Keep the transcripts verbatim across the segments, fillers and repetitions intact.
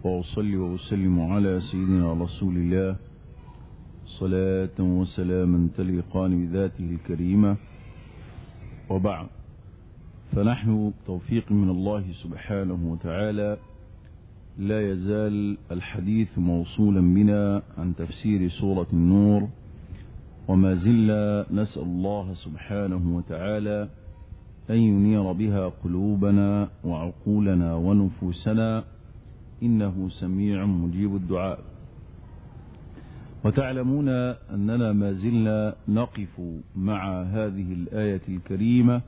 وأصلي وأسلم على سيدنا رسول الله صلاة وسلاما تليقان بذاته الكريمة، وبعد، فنحن توفيق من الله سبحانه وتعالى لا يزال الحديث موصولا بنا عن تفسير سورة النور، وما زلنا نسأل الله سبحانه وتعالى أن ينير بها قلوبنا وعقولنا ونفوسنا، إنه سميع مجيب الدعاء. وتعلمون أننا ما زلنا نقف مع هذه الآية الكريمة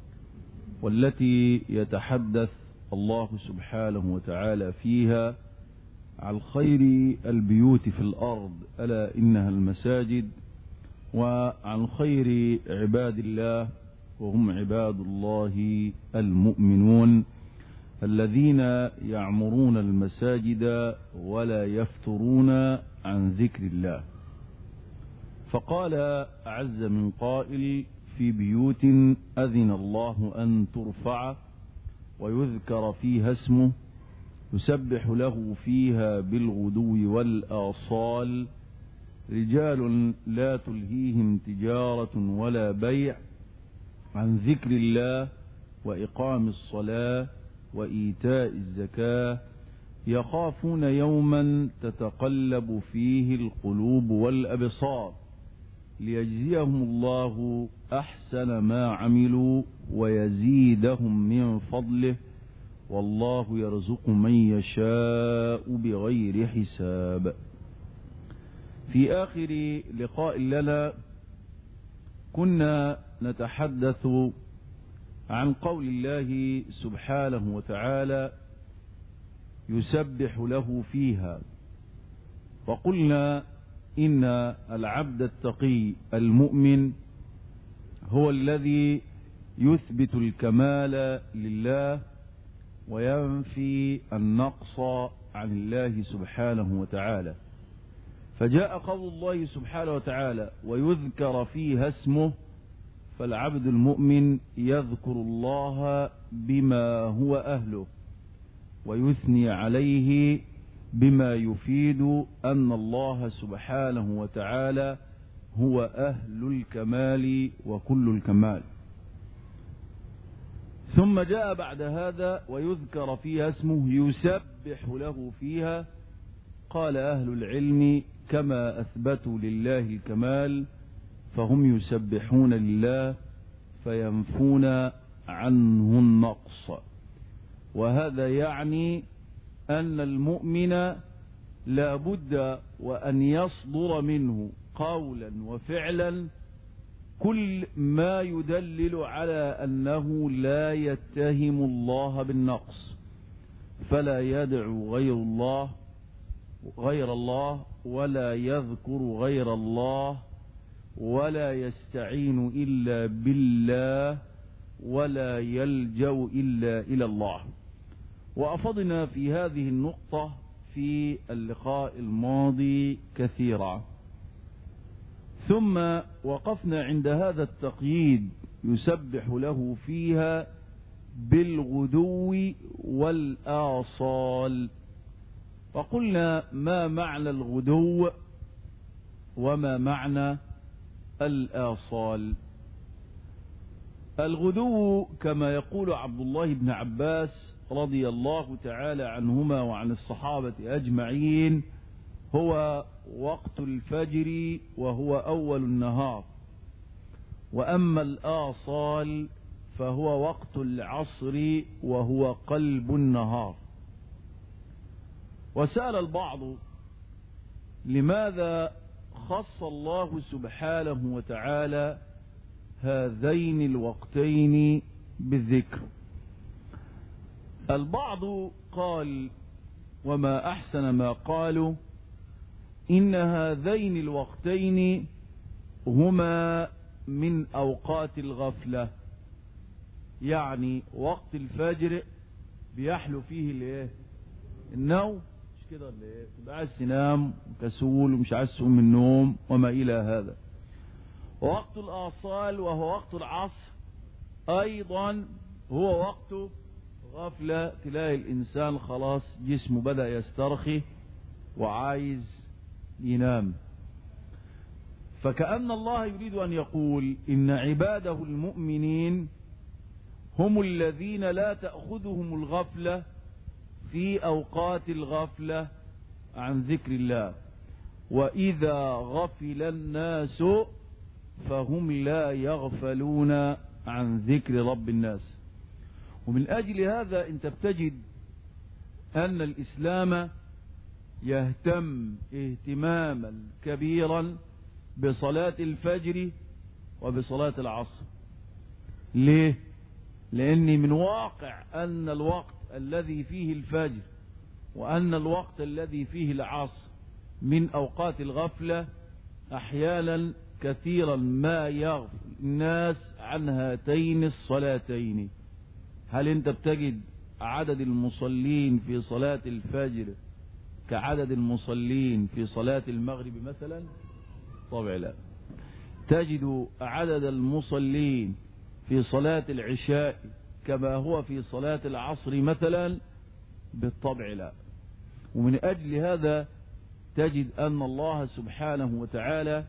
والتي يتحدث الله سبحانه وتعالى فيها عن خير البيوت في الأرض، ألا إنها المساجد، وعن خير عباد الله وهم عباد الله المؤمنون الذين يعمرون المساجد ولا يفترون عن ذكر الله. فقال أعز من قائل: في بيوت أذن الله أن ترفع ويذكر فيها اسمه يسبح له فيها بالغدو والآصال رجال لا تلهيهم تجارة ولا بيع عن ذكر الله وإقام الصلاة وإيتاء الزكاة يخافون يوما تتقلب فيه القلوب والأبصار ليجزيهم الله أحسن ما عملوا ويزيدهم من فضله والله يرزق من يشاء بغير حساب. في آخر لقاء لنا كنا نتحدث عن قول الله سبحانه وتعالى: يسبح له فيها، وقلنا إن العبد التقي المؤمن هو الذي يثبت الكمال لله وينفي النقص عن الله سبحانه وتعالى. فجاء قول الله سبحانه وتعالى: ويذكر فيها اسمه، فالعبد المؤمن يذكر الله بما هو أهله ويثني عليه بما يفيد أن الله سبحانه وتعالى هو أهل الكمال وكل الكمال. ثم جاء بعد هذا: ويذكر فيها اسمه يسبح له فيها. قال أهل العلم: كما أثبتوا لله الكمال فهم يسبحون لله فينفون عنه النقص. وهذا يعني أن المؤمن لا بد وأن يصدر منه قولا وفعلا كل ما يدلل على أنه لا يتهم الله بالنقص، فلا يدعو غير الله غير الله ولا يذكر غير الله ولا يستعين إلا بالله ولا يلجأ إلا إلى الله. وأفضنا في هذه النقطة في اللقاء الماضي كثيرا، ثم وقفنا عند هذا التقييد: يسبح له فيها بالغدو والآصال. وقلنا ما معنى الغدو وما معنى الآصال. الغدو كما يقول عبد الله بن عباس رضي الله تعالى عنهما وعن الصحابة أجمعين هو وقت الفجر وهو أول النهار، وأما الآصال فهو وقت العصر وهو قلب النهار. وسأل البعض: لماذا خص الله سبحانه وتعالى هذين الوقتين بالذكر؟ البعض قال: وما أحسن ما قالوا، إن هذين الوقتين هما من أوقات الغفلة، يعني وقت الفجر بيحلو فيه الايه النوم، مش كده ولا ايه؟ تبقى عايز تنام وكسول ومش عايز تقوم من النوم وما إلى هذا. ووقت الآصال وهو وقت العصر أيضا هو وقت الغفلة تلاقي الإنسان خلاص جسمه بدأ يسترخي وعايز ينام. فكأن الله يريد أن يقول إن عباده المؤمنين هم الذين لا تأخذهم الغفلة في أوقات الغفلة عن ذكر الله، وإذا غفل الناس فهم لا يغفلون عن ذكر رب الناس. ومن أجل هذا أنت بتجد أن الإسلام يهتم اهتماما كبيرا بصلاة الفجر وبصلاة العصر. ليه؟ لأن من واقع أن الوقت الذي فيه الفجر وأن الوقت الذي فيه العصر من أوقات الغفلة أحيانا كثيرا ما يغفل الناس عن هاتين الصلاتين. هل أنت بتجد عدد المصلين في صلاة الفجر كعدد المصلين في صلاة المغرب مثلا؟ طبعا لا. تجد عدد المصلين في صلاة العشاء كما هو في صلاة العصر مثلا؟ بالطبع لا. ومن أجل هذا تجد أن الله سبحانه وتعالى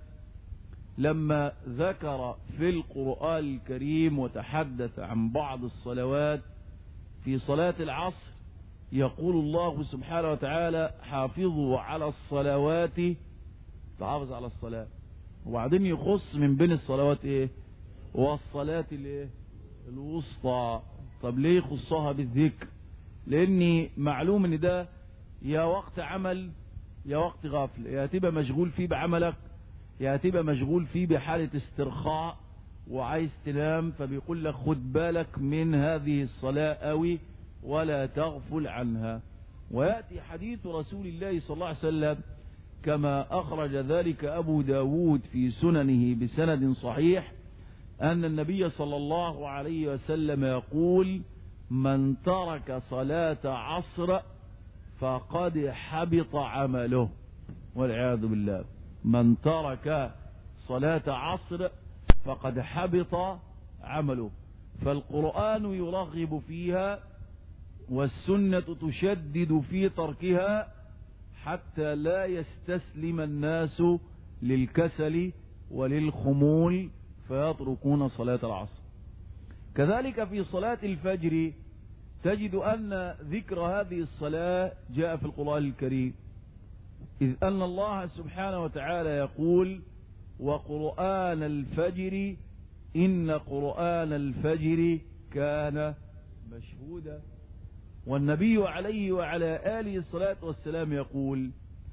لما ذكر في القرآن الكريم وتحدث عن بعض الصلوات في صلاة العصر يقول الله سبحانه وتعالى حافظوا على الصلوات، تحافظ على الصلاة، وبعدين يخص من بين الصلوات ايه؟ والصلاة الايه؟ الوسطى. طب ليه يخصها بالذكر؟ لاني معلوم ان ده يا وقت عمل يا وقت غافل، يا تبقى مشغول فيه بعملك يا تبقى مشغول فيه بحالة استرخاء وعايز تنام، فبيقول لك خد بالك من هذه الصلاة قوي ولا تغفل عنها. ويأتي حديث رسول الله صلى الله عليه وسلم كما أخرج ذلك أبو داود في سننه بسند صحيح أن النبي صلى الله عليه وسلم يقول من ترك صلاة عصر فقد حبط عمله، والعياذ بالله. من ترك صلاة عصر فقد حبط عمله. فالقرآن يرغب فيها والسنة تشدد في تركها حتى لا يستسلم الناس للكسل وللخمول فيتركون صلاة العصر. كذلك في صلاة الفجر تجد أن ذكر هذه الصلاة جاء في القرآن الكريم، إذ أن الله سبحانه وتعالى يقول وقرآن الفجر إن قرآن الفجر كان مشهودا. والنبي عليه وعلى آله الصلاة والسلام يقول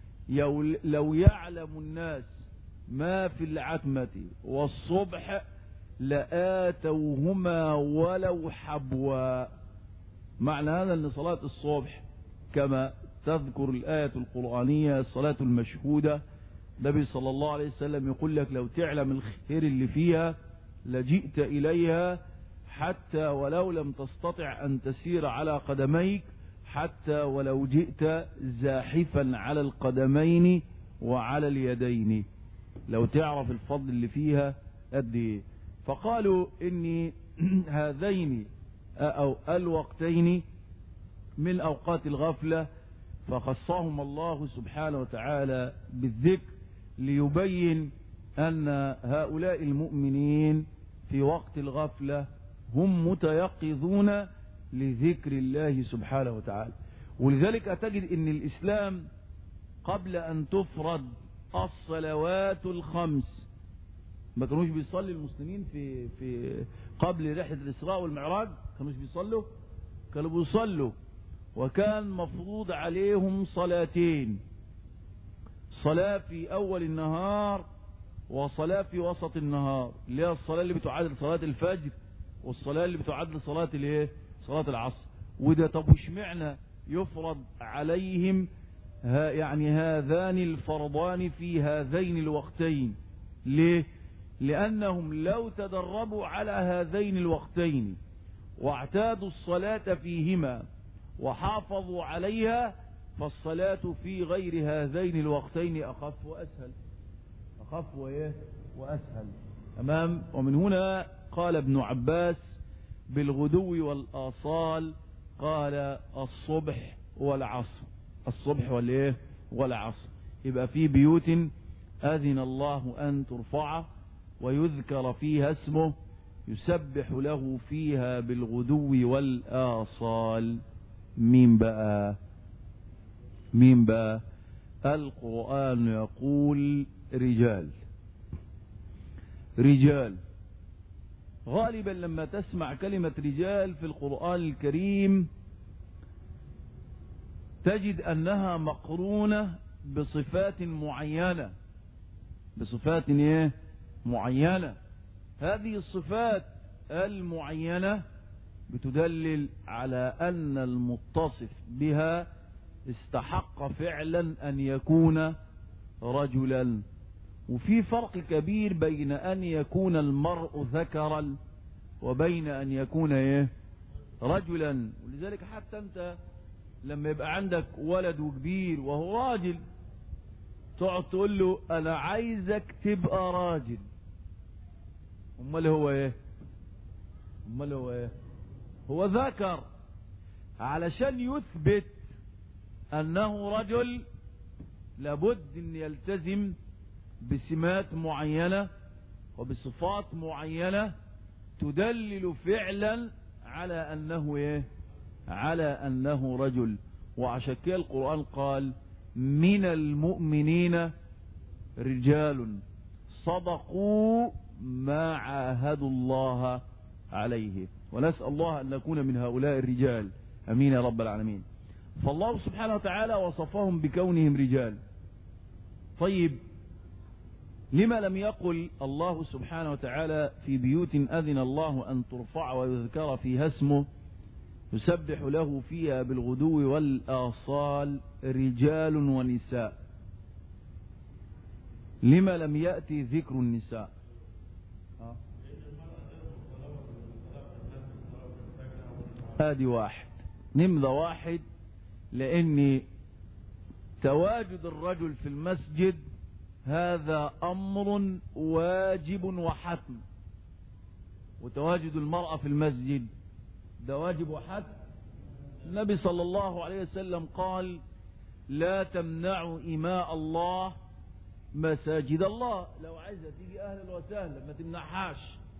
لو يعلم الناس ما في العتمة والصبح لآتوهما ولو حبوا. معنى هذا أن صلاة الصبح كما تذكر الآية القرآنية الصلاة المشهودة، النبي صلى الله عليه وسلم يقول لك لو تعلم الخير اللي فيها لجئت إليها حتى ولو لم تستطع أن تسير على قدميك، حتى ولو جئت زاحفا على القدمين وعلى اليدين. لو تعرف الفضل اللي فيها قد ايه. فقالوا إن هذين أو الوقتين من أوقات الغفلة فخصهم الله سبحانه وتعالى بالذكر ليبين أن هؤلاء المؤمنين في وقت الغفلة هم متيقظون لذكر الله سبحانه وتعالى. ولذلك تجد أن الإسلام قبل أن تفرض الصلوات الخمس ما كانوش بيصلي المسلمين في في قبل رحلة الإسراء والمعراج، كانوش بيصلوا كانوا بيصلوا وكان مفروض عليهم صلاتين، صلاة في أول النهار وصلاة في وسط النهار، اللي هي الصلاة اللي بتعادل صلاة الفجر والصلاة اللي بتعادل صلاة الايه؟ صلاة العصر. وده طب وش معنى يفرض عليهم ها يعني هذان الفرضان في هذين الوقتين؟ ليه؟ لأنهم لو تدربوا على هذين الوقتين واعتادوا الصلاة فيهما وحافظوا عليها فالصلاة في غير هذين الوقتين أخف وأسهل أخف وإيه؟ وأسهل. تمام. ومن هنا قال ابن عباس بالغدو والآصال قال الصبح والعصر، الصبح والايه والعصر. يبقى في بيوت أذن الله أن ترفع ويذكر فيها اسمه يسبح له فيها بالغدو والآصال. مين بقى مين بقى القرآن يقول رجال. رجال غالبا لما تسمع كلمة رجال في القرآن الكريم تجد أنها مقرونة بصفات معينة، بصفات ايه معينة. هذه الصفات المعينة بتدلل على أن المتصف بها استحق فعلا أن يكون رجلا. وفي فرق كبير بين أن يكون المرء ذكرا وبين أن يكون ايه رجلا. ولذلك حتى أنت لما يبقى عندك ولد وكبير وهو راجل تقعد تقول له أنا عايزك تبقى راجل. امال هو ايه امال هو ايه هو ذكر. علشان يثبت أنه رجل لابد أن يلتزم بسمات معينة وبصفات معينة تدلل فعلا على أنه إيه على أنه رجل. وعشان كده القرآن قال من المؤمنين رجال صدقوا ما عاهدوا الله عليه. ونسأل الله أن نكون من هؤلاء الرجال، أمين يا رب العالمين. فالله سبحانه وتعالى وصفهم بكونهم رجال. طيب لما لم يقل الله سبحانه وتعالى في بيوت أذن الله أن ترفع ويذكر فيها اسمه يسبح له فيها بالغدو والآصال رجال ونساء؟ لما لم يأتي ذكر النساء؟ هذه واحد نمذة واحد، لأن تواجد الرجل في المسجد هذا أمر واجب وحتم، وتواجد المرأة في المسجد ده واجب وحتم. النبي صلى الله عليه وسلم قال لا تمنعوا إماء الله مساجد الله. لو عايزة تيجي أهلا وسهلا ما تمنعهاش.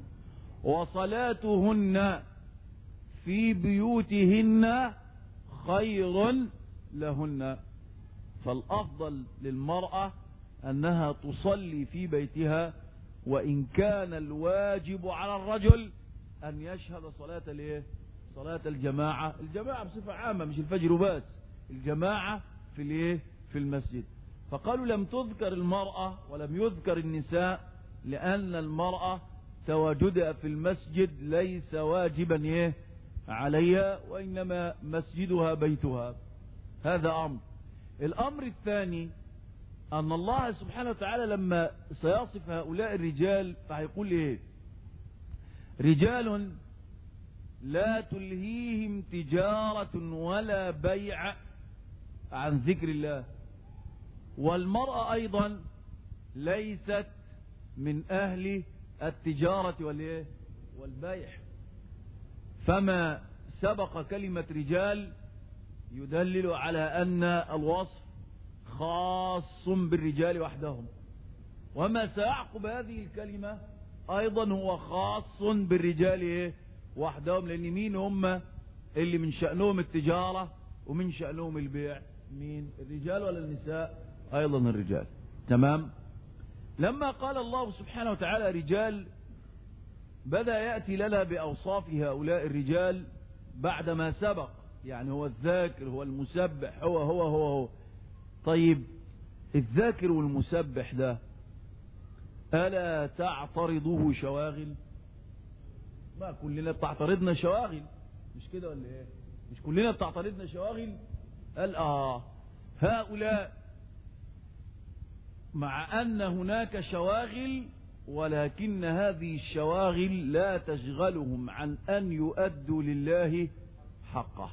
وصلاتهن في بيوتهن خير لهن. فالأفضل للمرأة أنها تصلي في بيتها، وإن كان الواجب على الرجل أن يشهد صلاة الايه صلاة الجماعة. الجماعة بصفة عامة مش الفجر بس، الجماعة في الايه في المسجد. فقالوا لم تذكر المرأة ولم يذكر النساء لأن المرأة تواجدها في المسجد ليس واجبا ايه عليها، وإنما مسجدها بيتها. هذا أمر. الأمر الثاني أن الله سبحانه وتعالى لما سيصف هؤلاء الرجال فهيقول إيه؟ رجال لا تلهيهم تجارة ولا بيع عن ذكر الله. والمرأة أيضا ليست من أهل التجارة والإيه والبيع. فما سبق كلمة رجال يدلل على أن الوصف خاص بالرجال وحدهم، وما سيعقب هذه الكلمة أيضا هو خاص بالرجال وحدهم. لأن مين هم اللي من شأنهم التجارة ومن شأنهم البيع؟ مين؟ الرجال ولا النساء؟ أيضا الرجال. تمام. لما قال الله سبحانه وتعالى رجال بدأ يأتي لنا بأوصاف هؤلاء الرجال بعدما سبق، يعني هو الذاكر هو المسبح هو هو هو هو. طيب الذاكر والمسبح ده ألا تعترضه شواغل؟ ما كلنا بتعترضنا شواغل، مش كده ولا ايه؟ مش كلنا بتعترضنا شواغل؟ قال اه هؤلاء مع أن هناك شواغل ولكن هذه الشواغل لا تشغلهم عن أن يؤدوا لله حقه.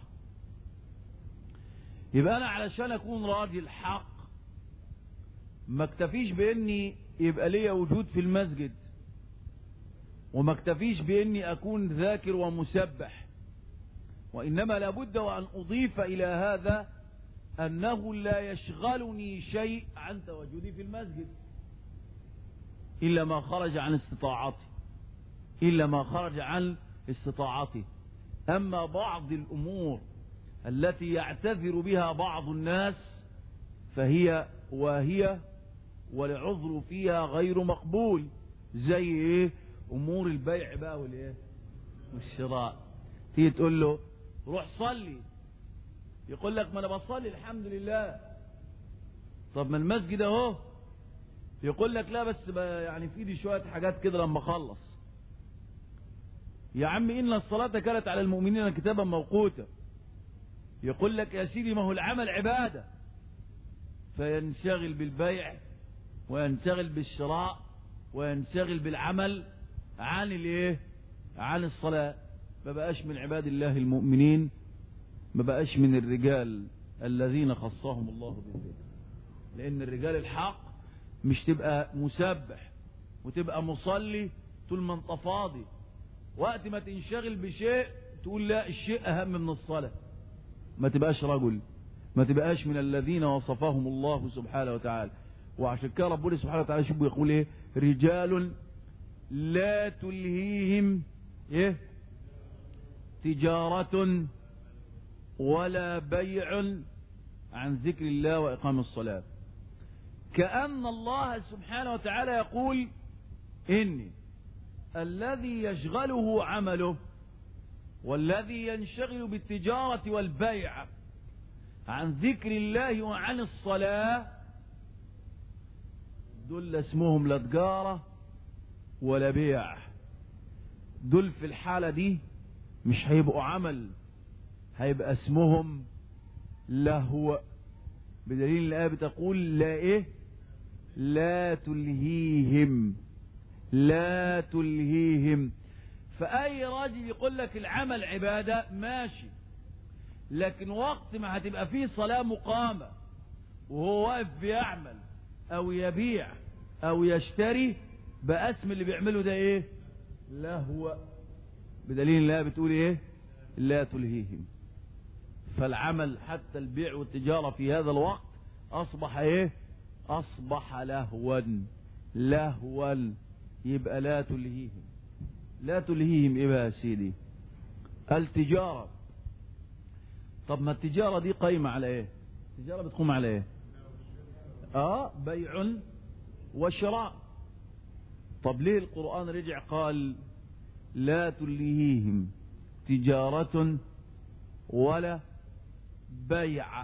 يبقى أنا علشان أكون راجل حق ما اكتفيش بإني يبقى لي وجود في المسجد، وما اكتفيش بإني أكون ذاكر ومسبح، وإنما لابد وأن أضيف إلى هذا أنه لا يشغلني شيء عن تواجدي في المسجد إلا ما خرج عن استطاعتي إلا ما خرج عن استطاعتي. أما بعض الأمور التي يعتذر بها بعض الناس فهي واهية والعذر فيها غير مقبول، زي إيه؟ أمور البيع بقى والإيه والشراء. تيجي تقول له روح صلي، يقول لك ما أنا بصلي الحمد لله. طب ما المسجد أهو. يقول لك لا بس يعني في دي شوية حاجات كده لما أخلص. يا عم إن الصلاة كانت على المؤمنين كتابا موقوتا. يقول لك يا سيدي ما هو العمل عبادة، فينشغل بالبيع وينشغل بالشراء وينشغل بالعمل عن الايه عن الصلاة. ما بقاش من عباد الله المؤمنين، ما بقاش من الرجال الذين خصهم الله بالذكر. لأن الرجال الحق مش تبقى مسبح وتبقى مصلي طول ما انت فاضي، وقت ما تنشغل بشيء تقول لا الشيء أهم من الصلاة. ما تبقاش رجل، ما تبقاش من الذين وصفهم الله سبحانه وتعالى. وعشان كده ربنا سبحانه وتعالى شوف يقول ايه؟ رجال لا تلهيهم ايه تجارة ولا بيع عن ذكر الله وإقام الصلاة. كأن الله سبحانه وتعالى يقول إن الذي يشغله عمله والذي ينشغل بالتجارة والبيع عن ذكر الله وعن الصلاة دول اسمهم لا تجارة ولا بيع. دول في الحالة دي مش هيبقوا عمل، هيبقى اسمهم لهو. بدليل الآية بتقول لا ايه لا تلهيهم لا تلهيهم. فأي راجل يقول لك العمل عبادة ماشي، لكن وقت ما هتبقى فيه صلاة مقامة وهو واقف بيعمل او يبيع او يشتري بقى اسم اللي بيعمله ده ايه لهو. بدليل الله بتقول ايه لا تلهيهم. فالعمل حتى البيع والتجارة في هذا الوقت اصبح ايه اصبح لهوا لهوا. يبقى لا تلهيهم لا تلهيهم ايه بقى يا سيدي؟ التجارة. طب ما التجارة دي قايمة على ايه؟ التجارة بتقوم على ايه؟ اه بيع وشراء. طب ليه القرآن رجع قال لا تلهيهم تجارة ولا بيع؟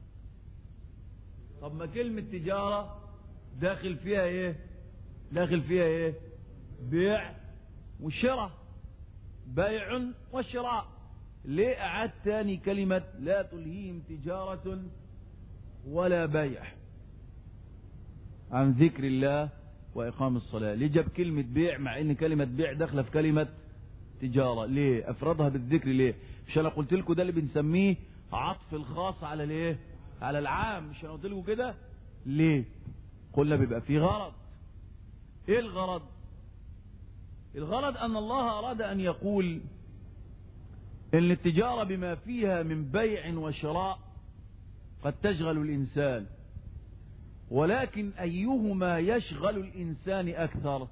طب ما كلمة تجارة داخل فيها ايه داخل فيها ايه بيع وشراء، بيع وشراء. ليه أعاد تاني كلمة لا تلهيهم تجارة ولا بيع عن ذكر الله وإقام الصلاة؟ ليه جاب كلمة بيع مع ان كلمة بيع داخله في كلمة تجارة؟ ليه أفردها بالذكر؟ ليه؟ مش أنا قلت لكم ده اللي بنسميه عطف الخاص على الايه على العام؟ مش أنا قلت لكم كده؟ ليه؟ قلنا بيبقى فيه غرض. ايه الغرض؟ الغرض أن الله أراد أن يقول إن التجارة بما فيها من بيع وشراء قد تشغل الإنسان، ولكن أيهما يشغل الإنسان أكثر؟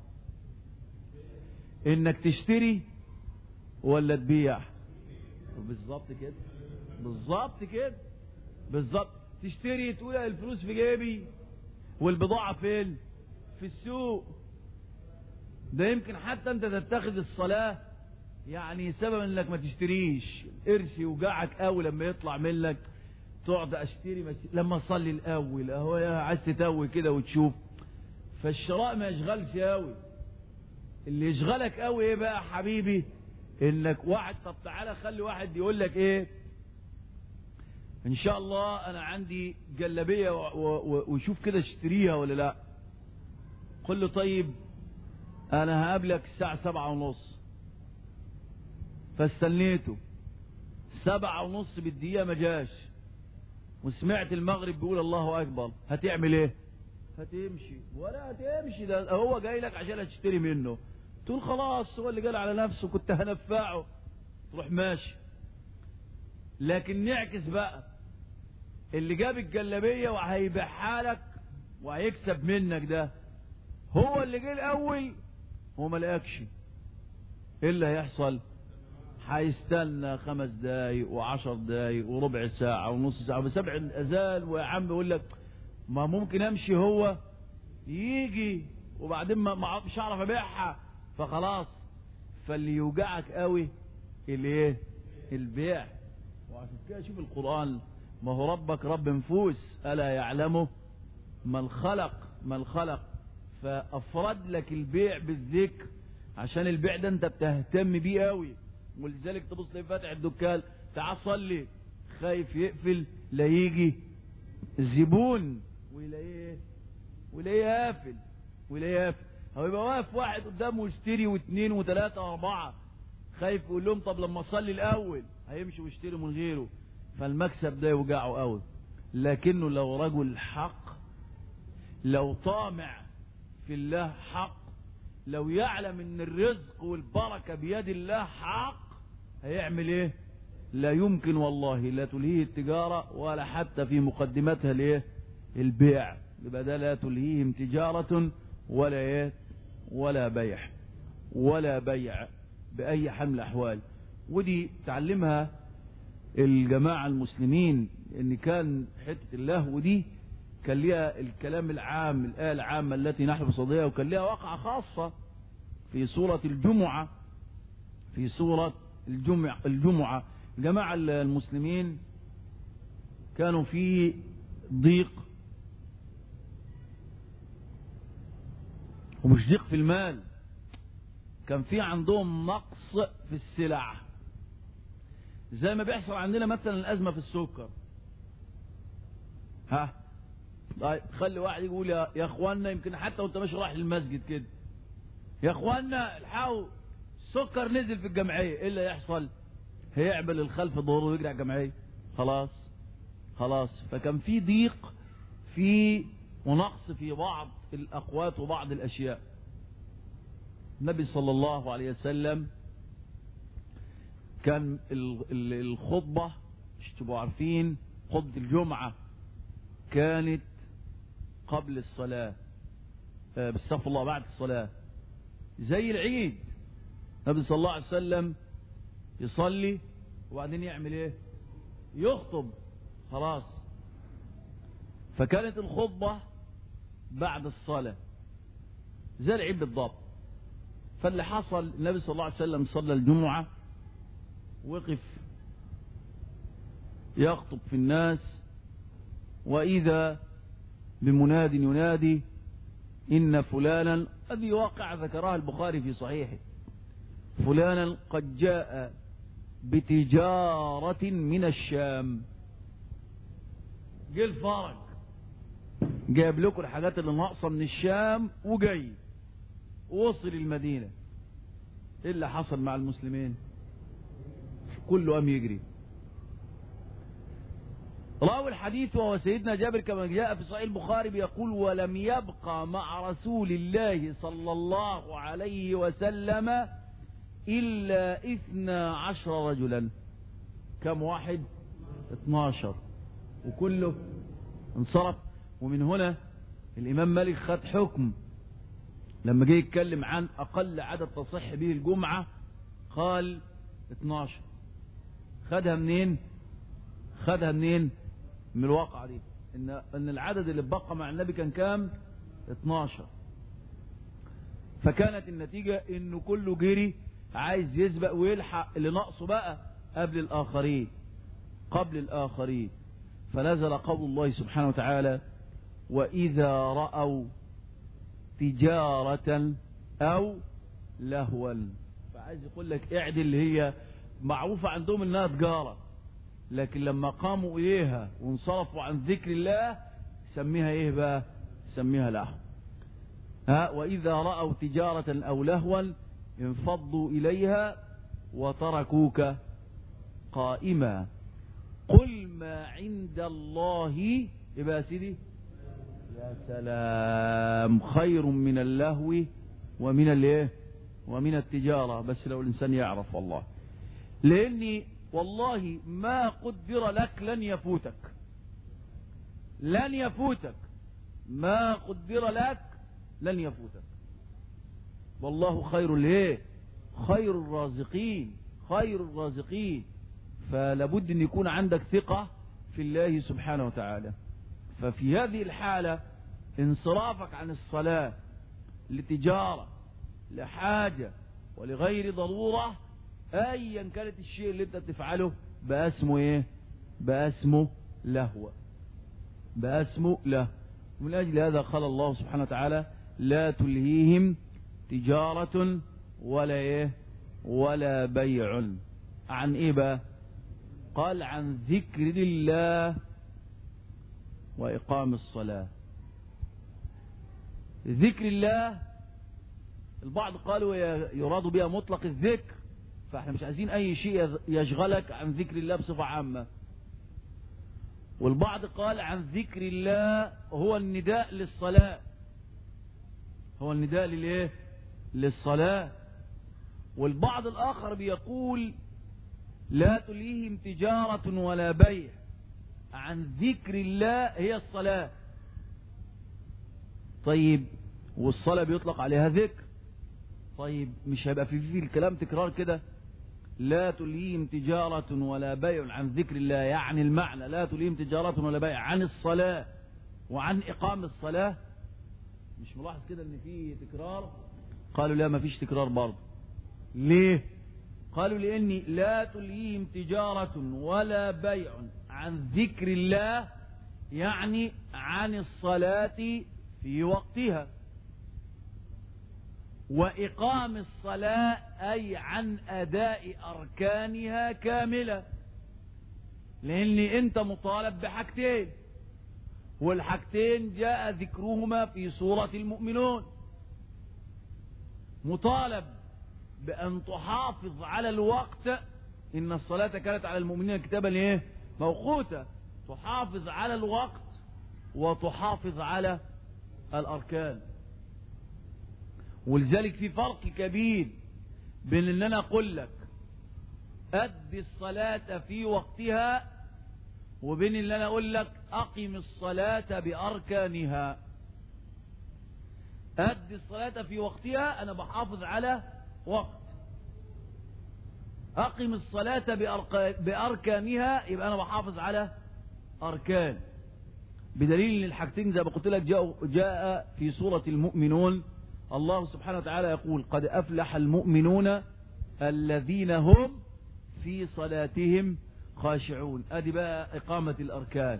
إنك تشتري ولا تبيع؟ بالظبط كده بالظبط كده بالظبط. تشتري تقول الفلوس في جيبي والبضاعة فين؟ في السوق. ده يمكن حتى انت تتخذ الصلاة يعني سبب انك ما تشتريش. قرش يوجعك قوي لما يطلع منك تقعد اشتري مش... لما اصلي الاول اهو عايز تتوي كده وتشوف. فالشراء ما يشغلش قوي. اللي يشغلك قوي ايه بقى حبيبي؟ انك واحد طب تعالى خلي واحد يقول لك ايه ان شاء الله انا عندي جلابيه وشوف كده اشتريها ولا لا. قل له طيب انا هقابلك الساعة سبعة ونص. فاستنيته سبعة ونص بالدقيقة ما جاش، وسمعت المغرب بيقول الله اكبر. هتعمل ايه؟ هتمشي ولا هتمشي؟ ده هو جاي لك عشان هتشتري منه. تقول خلاص هو اللي قال على نفسه كنت هنفعه، تروح ماشي. لكن نعكس بقى، اللي جاب الجلابيه وهيبيعها لك وهيكسب منك ده هو اللي جه الاول وما لقاكش، ايه اللي هيحصل؟ هيستنى خمس دقايق وعشر دقايق وربع ساعة ونص ساعة بسبع الأذان، ويا عم يقول لك ما ممكن أمشي هو يجي وبعدين ما مش هعرف أبيعها، فخلاص. فاللي يوجعك قوي الايه؟ البيع. وعشان كده شوف القرآن، ما هو ربك رب نفوس، ألا يعلمه من خلق من خلق، فأفرد لك البيع بالذكر عشان البيع ده انت بتهتم بيه قوي. ولذلك تبص لي فاتح الدكان تعال صلي، خايف يقفل لا يجي الزبون ويلاقيه ويلاقيه قافل ويلاقيه قافل، هو يبقى واقف واحد قدامه يشتري واثنين وثلاثة واربعة، خايف يقول لهم طب لما اصلي الاول هيمشي ويشتري من غيره، فالمكسب ده يوجعه قوي. لكنه لو رجل حق، لو طامع في الله حق، لو يعلم ان الرزق والبركة بيد الله حق، هيعمل ايه؟ لا يمكن والله لا تلهيه التجارة ولا حتى في مقدمتها الايه؟ البيع. يبقى ده لا تلهيهم تجارة ولا ايه؟ ولا بيع ولا بيع بأي حال من الأحوال. ودي تعلمها الجماعة المسلمين، ان كان حتة اللهو دي كان ليها الكلام العام، الآية العامة التي نحن بصددها، وكان ليها وقعة خاصة في سورة الجمعة. في سورة الجمعة الجمعة جماعة المسلمين كانوا في ضيق، ومش ضيق في المال، كان في عندهم نقص في السلع، زي ما بيحصل عندنا مثلا الأزمة في السكر. ها طيب خلي واحد يقول يا, يا اخوانا، يمكن حتى وانت ماشي رايح للمسجد كده، يا اخوانا الحقوا السكر نزل في الجمعيه، ايه اللي يحصل؟ هيعمل الخلف ظهره ويجري على الجمعيه، خلاص خلاص. فكان في ضيق في ونقص في بعض الاقوات وبعض الاشياء. النبي صلى الله عليه وسلم كان الخطبه، مش تبقوا عارفين، خطبه الجمعه كانت قبل الصلاة، باستغفر الله، بعد الصلاة، زي العيد. النبي صلى الله عليه وسلم يصلي وبعدين يعمل ايه؟ يخطب، خلاص. فكانت الخطبة بعد الصلاة زي العيد بالضبط. فاللي حصل، النبي صلى الله عليه وسلم صلى الجمعة، وقف يخطب في الناس، وإذا بمناد ينادي إن فلانا، هذه واقع ذكرها البخاري في صحيحه، فلانا قد جاء بتجارة من الشام، جه الفرج جاب لكم الحاجات اللي ناقصة من الشام وجاي ووصل المدينة. ايه اللي حصل مع المسلمين؟ كله قام يجري. راوي الحديث وهو سيدنا جابر كما جاء في صحيح البخاري بيقول: ولم يبقى مع رسول الله صلى الله عليه وسلم إلا اثنا عشر رجلا. كم واحد؟ اتناشر، وكله انصرف. ومن هنا الإمام مالك خد حكم لما جه يتكلم عن أقل عدد تصح به الجمعة، قال اتناشر. خدها منين؟ خدها منين؟ من الواقعة دي، ان ان العدد اللي بقى مع النبي كان كام؟ اتناشر. فكانت النتيجة انه كله جري عايز يسبق ويلحق اللي ناقصه بقى قبل الاخرين قبل الاخرين. فنزل قول الله سبحانه وتعالى: واذا رأوا تجارة او لهوا. فعايز يقول لك اعدل، اللي هي معروفة عندهم انها تجارة، لكن لما قاموا إليها وانصرفوا عن ذكر الله سميها إيه بقى؟ سميها لهو. ها وإذا رأوا تجارة أو لهوا انفضوا إليها وتركوك قائما قل ما عند الله. يبقى يا سيدي يا سلام، خير من اللهو ومن الايه؟ ومن التجارة. بس لو الإنسان يعرف والله، لأني والله ما قدر لك لن يفوتك، لن يفوتك، ما قدر لك لن يفوتك. والله خير الايه؟ خير الرازقين، خير الرازقين. فلابد ان يكون عندك ثقة في الله سبحانه وتعالى. ففي هذه الحالة انصرافك عن الصلاة لتجارة، لحاجة، ولغير ضرورة، ايا كانت الشيء اللي انت تفعله، بقى اسمه ايه؟ بقى اسمه لهو، بقى اسمه له. من اجل هذا قال الله سبحانه وتعالى: لا تلهيهم تجارة ولا ايه؟ ولا بيع. عن ايه بقى؟ قال: عن ذكر الله وإقام الصلاة. ذكر الله البعض قالوا يراد بها مطلق الذكر، فاحنا مش عايزين اي شيء يشغلك عن ذكر الله بصفة عامة. والبعض قال عن ذكر الله هو النداء للصلاة، هو النداء للايه؟ للصلاة. والبعض الآخر بيقول لا تلهيهم تجارة ولا بيع، عن ذكر الله هي الصلاة. طيب والصلاة بيطلق عليها ذكر، طيب مش هيبقى في في الكلام تكرار كده؟ لا تلهيهم تجارة ولا بيع عن ذكر الله، يعني المعنى لا تلهيهم تجارة ولا بيع عن الصلاة وعن إقام الصلاة. مش ملاحظ كده ان في تكرار؟ قالوا لا، ما فيش تكرار برضه. ليه؟ قالوا لأني لا تلهيهم تجارة ولا بيع عن ذكر الله، يعني عن الصلاة في وقتها، وإقام الصلاة أي عن أداء أركانها كاملة. لأن أنت مطالب بحاجتين، والحاجتين جاء ذكرهما في سورة المؤمنون. مطالب بأن تحافظ على الوقت، إن الصلاة كانت على المؤمنين كتابا إيه؟ موقوتا. تحافظ على الوقت وتحافظ على الأركان. ولذلك في فرق كبير بين ان انا اقول لك ادي الصلاة في وقتها، وبين ان انا اقول لك اقم الصلاة باركانها. ادي الصلاة في وقتها، انا بحافظ على وقت. اقم الصلاة باركانها، يبقى انا بحافظ على اركان. بدليل ان الحاجتين زي ما قلت لك جاء, جاء في سورة المؤمنون. الله سبحانه وتعالى يقول: قد أفلح المؤمنون الذين هم في صلاتهم خاشعون. أدي بقى إقامة الأركان.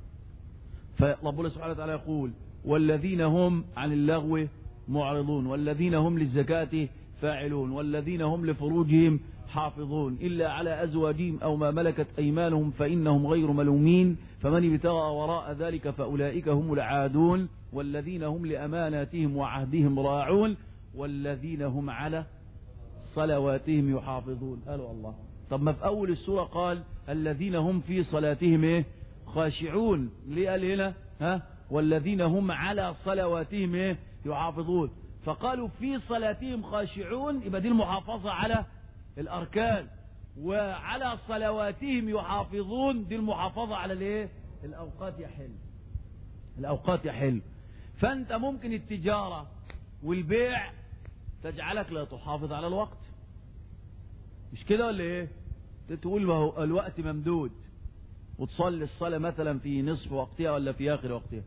فربنا سبحانه وتعالى يقول: والذين هم عن اللغو معرضون، والذين هم للزكاة فاعلون، والذين هم لفروجهم حافظون إلا على أزواجهم أو ما ملكت أيمانهم فإنهم غير ملومين، فمن ابتغى وراء ذلك فأولئك هم العادون، والذين هم لأماناتهم وعهدهم راعون، والذين هم على صلواتهم يحافظون. قالوا الله. طب ما في أول السورة قال الذين هم في صلاتهم إيه؟ خاشعون. ليه قال هنا ها والذين هم على صلواتهم إيه؟ يحافظون؟ فقالوا في صلاتهم خاشعون، يبقى دي المحافظة على الأركان، وعلى صلواتهم يحافظون دي المحافظة على الايه؟ الأوقات. يحل الأوقات يحل. فأنت ممكن التجارة والبيع تجعلك لا تحافظ على الوقت، مش كده ولا ايه؟ تقول وهو الوقت ممدود، وتصلي الصلاة مثلا في نصف وقتها ولا في آخر وقتها.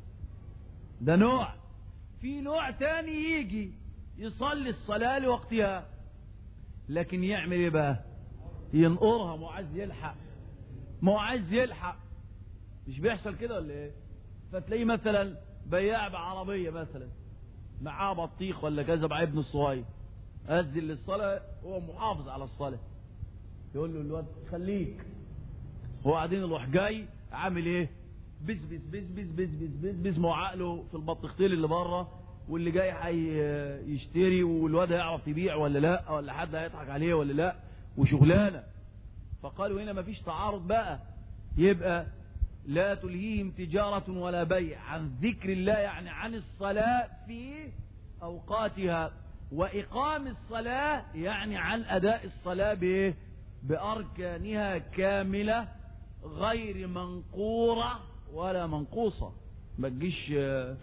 ده نوع. في نوع تاني يجي يصلي الصلاة لوقتها، لكن يعمل ايه بقى؟ ينقرها. ما هو عايز يلحق، ما هو عايز يلحق. مش بيحصل كده ولا ايه؟ فتلاقيه مثلا بياع بعربيه مثلا معاه بطيخ ولا كذا مع ابنه الصغير، اذن للصلاه هو محافظ على الصلاه، يقول له الواد خليك، هو قاعدين يروح جاي عامل ايه؟ بس بس بس بس بس بس بس بس مو عقله في البطيختين اللي بره، واللي جاي هيشتري، والواد هيعرف يبيع ولا لا، ولا حد هيضحك عليه ولا لا، وشغلانه. فقالوا هنا مفيش تعارض بقى. يبقى لا تلهيهم تجارة ولا بيع عن ذكر الله، يعني عن الصلاة في أوقاتها، وإقام الصلاة يعني عن أداء الصلاة بأركانها كاملة غير منقورة ولا منقوصة. ما تجيش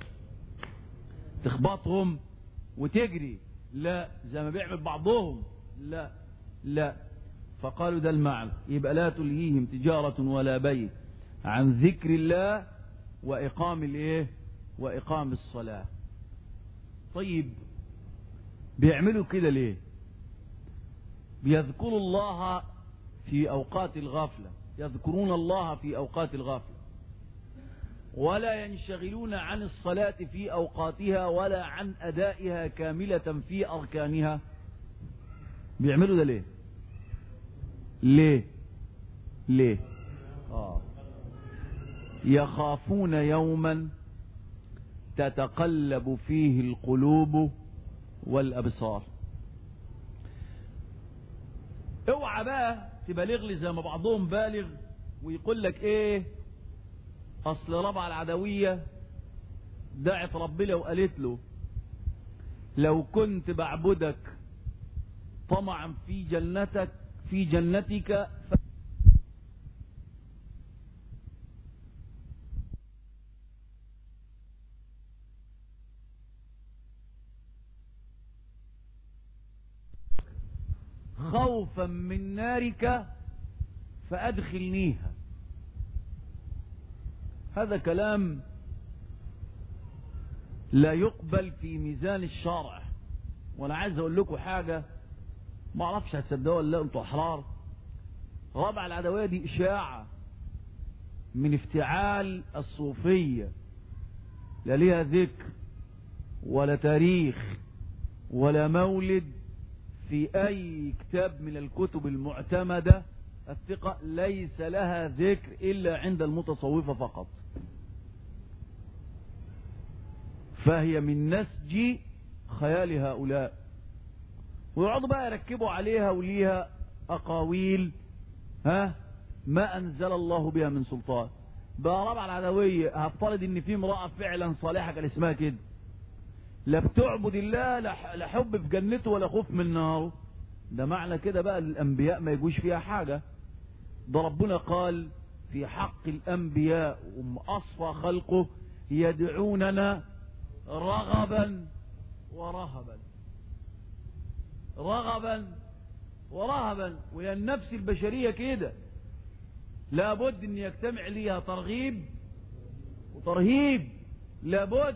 تخبطهم وتجري، لا، زي ما بيعمل بعضهم، لا لا. فقالوا ده المعنى. يبقى لا تلهيهم تجارة ولا بيع عن ذكر الله وإقام الايه وإقام الصلاة. طيب بيعملوا كده ليه؟ بيذكروا الله في أوقات الغفلة، يذكرون الله في أوقات الغفلة، ولا ينشغلون عن الصلاة في أوقاتها ولا عن أدائها كاملة في أركانها. بيعملوا ده ليه؟ ليه؟ ليه؟ آه. يخافون يوما تتقلب فيه القلوب والأبصار. اوعى بقى تبالغ لي زي ما بعضهم بالغ ويقول لك ايه، اصل ربع العدوية دعت ربنا وقالت له لو كنت بعبدك طمعا في جنتك في جنتك ف... خوفا من نارك فأدخلنيها. هذا كلام لا يقبل في ميزان الشرع. وانا عايز اقول لكم حاجة ما اعرفش هتصدقوا ولا لا، انتوا احرار. ربع العدوية دي اشاعة من افتعال الصوفية، لا ليها ذكر ولا تاريخ ولا مولد في اي كتاب من الكتب المعتمدة الثقة، ليس لها ذكر الا عند المتصوفة فقط. فهي من نسج خيال هؤلاء، ويقعدوا بقى يركبوا عليها وليها اقاويل ها ما انزل الله بها من سلطان. بقى ربع العدوية هفترض ان في امرأة فعلا صالحة كان اسمها كده، لا بتعبد الله لا حب في جنته ولا خوف من ناره، ده معنى كده بقى الانبياء ما يجوش فيها حاجة. ده ربنا قال في حق الانبياء واصفى خلقه يدعوننا رغبا ورهبا، رغبا ورهبا. وهي النفس البشرية كده لابد ان يجتمع ليها ترغيب وترهيب، لابد.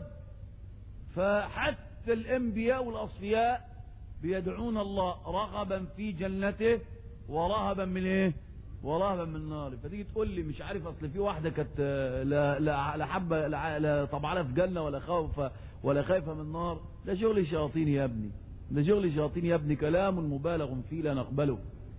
فحتى الانبياء والاصفياء بيدعون الله رغبا في جنته ورهبا من ايه ورهبا من النار. فتيجي تقول لي مش عارف اصل في واحده كانت لا لا لا حابه لا, لا طبعا في جنه ولا خوفه ولا خايفه من النار، ده شغل شياطين يا ابني، ده شغل شياطين يا ابني، كلام مبالغ فيه لا نقبله.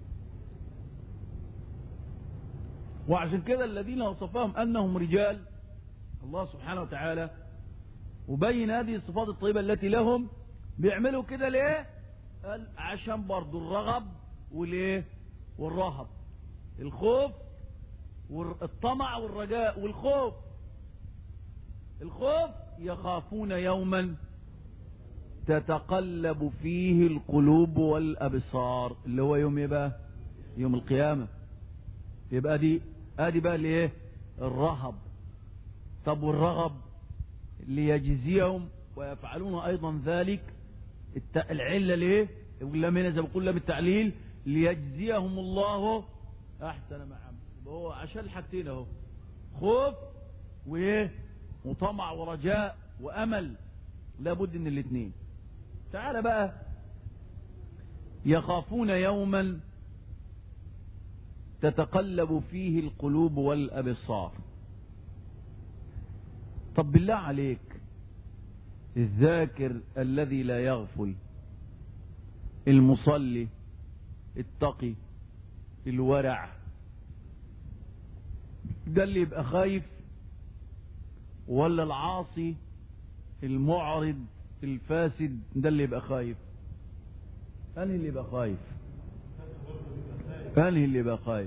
وعشان كده الذين وصفهم انهم رجال الله سبحانه وتعالى وبين هذه الصفات الطيبة التي لهم، بيعملوا كده ليه؟ قال عشان برضو الرغب والايه والرهب، الخوف والطمع والرجاء. والخوف الخوف يخافون يوما تتقلب فيه القلوب والأبصار، اللي هو يوم يبقى يوم القيامة. يبقى دي ادي بقى الايه الرهب. طب والرغب ليجزيهم ويفعلون ايضا ذلك. العله ليه؟ واللام هنا زي ما بقول لام التعليل، ليجزيهم الله احسن ما عملوا. هو عشان الحاجتين اهو، خوف وايه وطمع ورجاء وامل، لابد من الاثنين. تعال بقى، يخافون يوما تتقلب فيه القلوب والابصار. طب بالله عليك الذاكر الذي لا يغفل، المصلي التقي الورع، ده اللي يبقى خايف، ولا العاصي المعرض الفاسد ده اللي يبقى خايف؟ انهي اللي يبقى خايف؟ انهي اللي يبقى خايف؟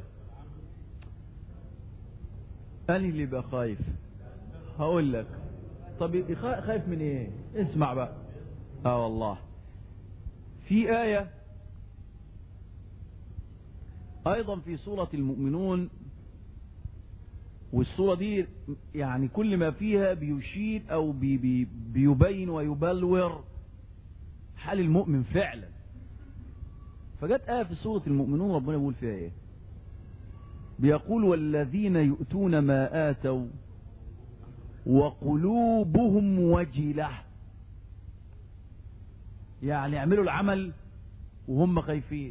انهي اللي يبقى خايف؟ هقول لك. طب خايف من ايه؟ اسمع بقى. اه والله في آية ايضا في سورة المؤمنون، والسورة دي يعني كل ما فيها بيشير او بي بي بيبين ويبلور حال المؤمن فعلا. فجت آية في سورة المؤمنون ربنا يقول فيها ايه؟ بيقول والذين يؤتون ما آتوا وقلوبهم وجلة، يعني يعملوا العمل وهم خايفين.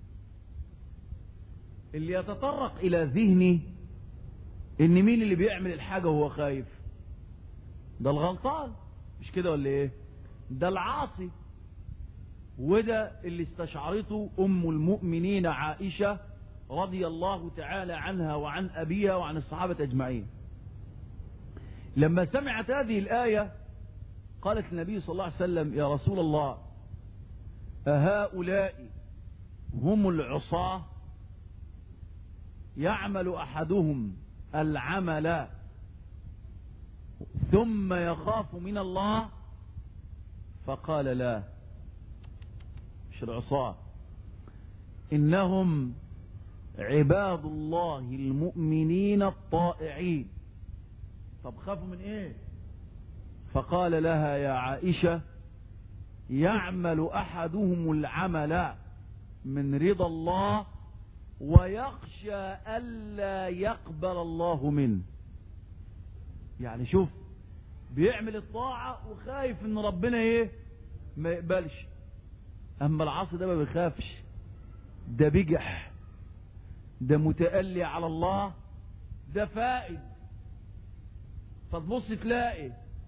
اللي يتطرق الى ذهني ان مين اللي بيعمل الحاجة وهو خايف؟ ده الغلطان، مش كده ولا ايه؟ ده العاصي. وده اللي استشعرته ام المؤمنين عائشة رضي الله تعالى عنها وعن ابيها وعن الصحابة اجمعين، لما سمعت هذه الآية قالت النبي صلى الله عليه وسلم يا رسول الله أهؤلاء هم العصاة يعمل أحدهم العمل ثم يخاف من الله؟ فقال لا، مش العصاة، إنهم عباد الله المؤمنين الطائعين. طب خافوا من ايه؟ فقال لها يا عائشة يعمل أحدهم العمل من رضا الله ويخشى ألا يقبل الله منه. يعني شوف، بيعمل الطاعة وخايف ان ربنا ايه؟ ما يقبلش. اما العاصي ده ما بيخافش، ده بيجح، ده متألي على الله، ده فائد. فتبص تلاقي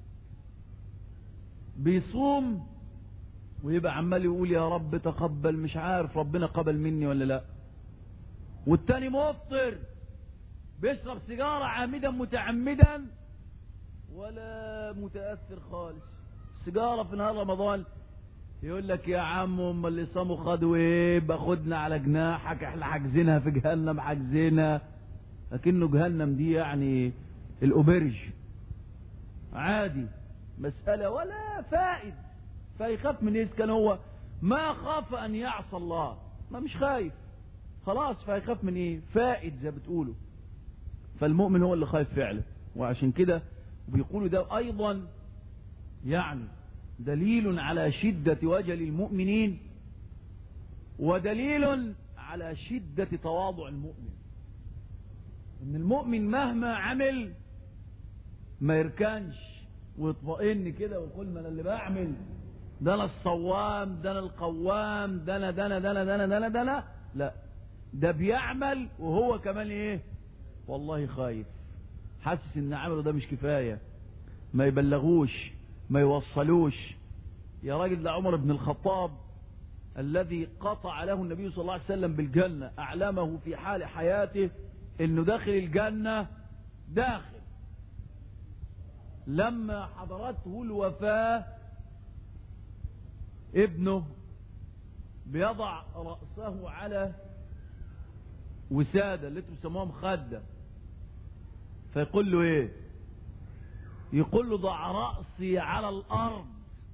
بيصوم ويبقى عمال يقول يا رب تقبل، مش عارف ربنا قبل مني ولا لا. والتاني مفطر بيشرب سيجارة عامدا متعمدا ولا متأثر خالص. سيجارة في نهار رمضان يقول لك يا عم هم اللي صاموا خدوا ايه؟ باخدنا على جناحك، احنا حاجزينها في جهنم، حاجزينها لكنه جهنم دي يعني الأوبرج عادي، مسألة ولا فائد. فيخاف من ايه؟ كان هو ما خاف ان يعصى الله، ما مش خايف خلاص، فيخاف من ايه؟ فائد زي بتقولوا. فالمؤمن هو اللي خايف فعلا. وعشان كده بيقولوا ده ايضا يعني دليل على شدة وجل المؤمنين، ودليل على شدة تواضع المؤمن. ان المؤمن مهما عمل ما يركنش ويطمئن كده ويقول ما انا اللي بعمل، ده انا الصوام، ده انا القوام، ده انا ده انا ده انا ده انا ده انا ده انا لا، ده بيعمل وهو كمان ايه؟ والله خايف، حاسس ان عمله ده مش كفايه، ما يبلغوش، ما يوصلوش. يا راجل ده عمر بن الخطاب الذي قطع له النبي صلى الله عليه وسلم بالجنه، اعلمه في حال حياته انه داخل الجنه داخل. لما حضرته الوفاة ابنه بيضع رأسه على وسادة اللي تسموها مخدة، فيقول له ايه؟ يقول له ضع رأسي على الأرض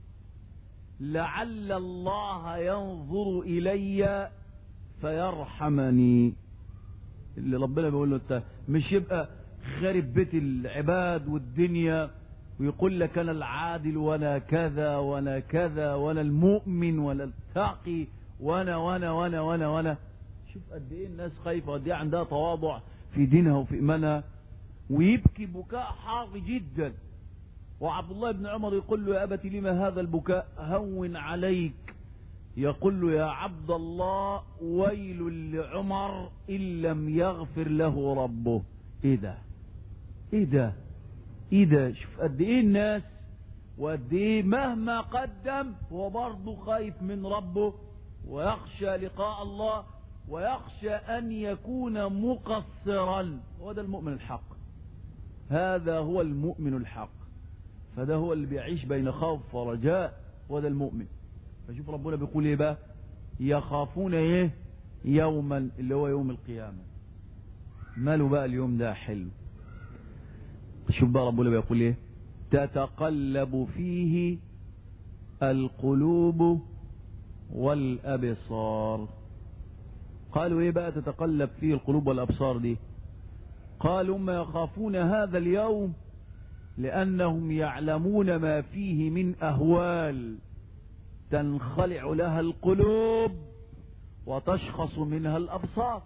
لعل الله ينظر إلي فيرحمني. اللي ربنا بيقول له انت مش يبقى خارب بيت العباد والدنيا ويقول لك انا العادل وانا كذا وانا كذا وانا المؤمن وانا التقي وانا وانا وانا وانا وانا شوف قد ايه الناس خايفه، قد ايه عندها تواضع في دينها وفي ايمانها، ويبكي بكاء حار جدا. وعبد الله بن عمر يقول له يا ابت لما هذا البكاء؟ هون عليك. يقول له يا عبد الله ويل لعمر ان لم يغفر له ربه. ايه ده؟ ايه ده؟ ايه ده؟ شوف قد ايه الناس وقد ايه مهما قدم هو برضه خايف من ربه ويخشى لقاء الله ويخشى ان يكون مقصرا. هو ده المؤمن الحق، هذا هو المؤمن الحق. فده هو اللي بيعيش بين خوف ورجاء، هو ده المؤمن. فشوف ربنا بيقول ايه بقى؟ يخافون ايه؟ يوما، اللي هو يوم القيامة. ماله بقى اليوم ده حلو؟ شوف بقى ربنا بيقول ايه؟ تتقلب فيه القلوب والابصار. قالوا ايه بقى تتقلب فيه القلوب والابصار دي؟ قالوا هم يخافون هذا اليوم لانهم يعلمون ما فيه من اهوال تنخلع لها القلوب وتشخص منها الابصار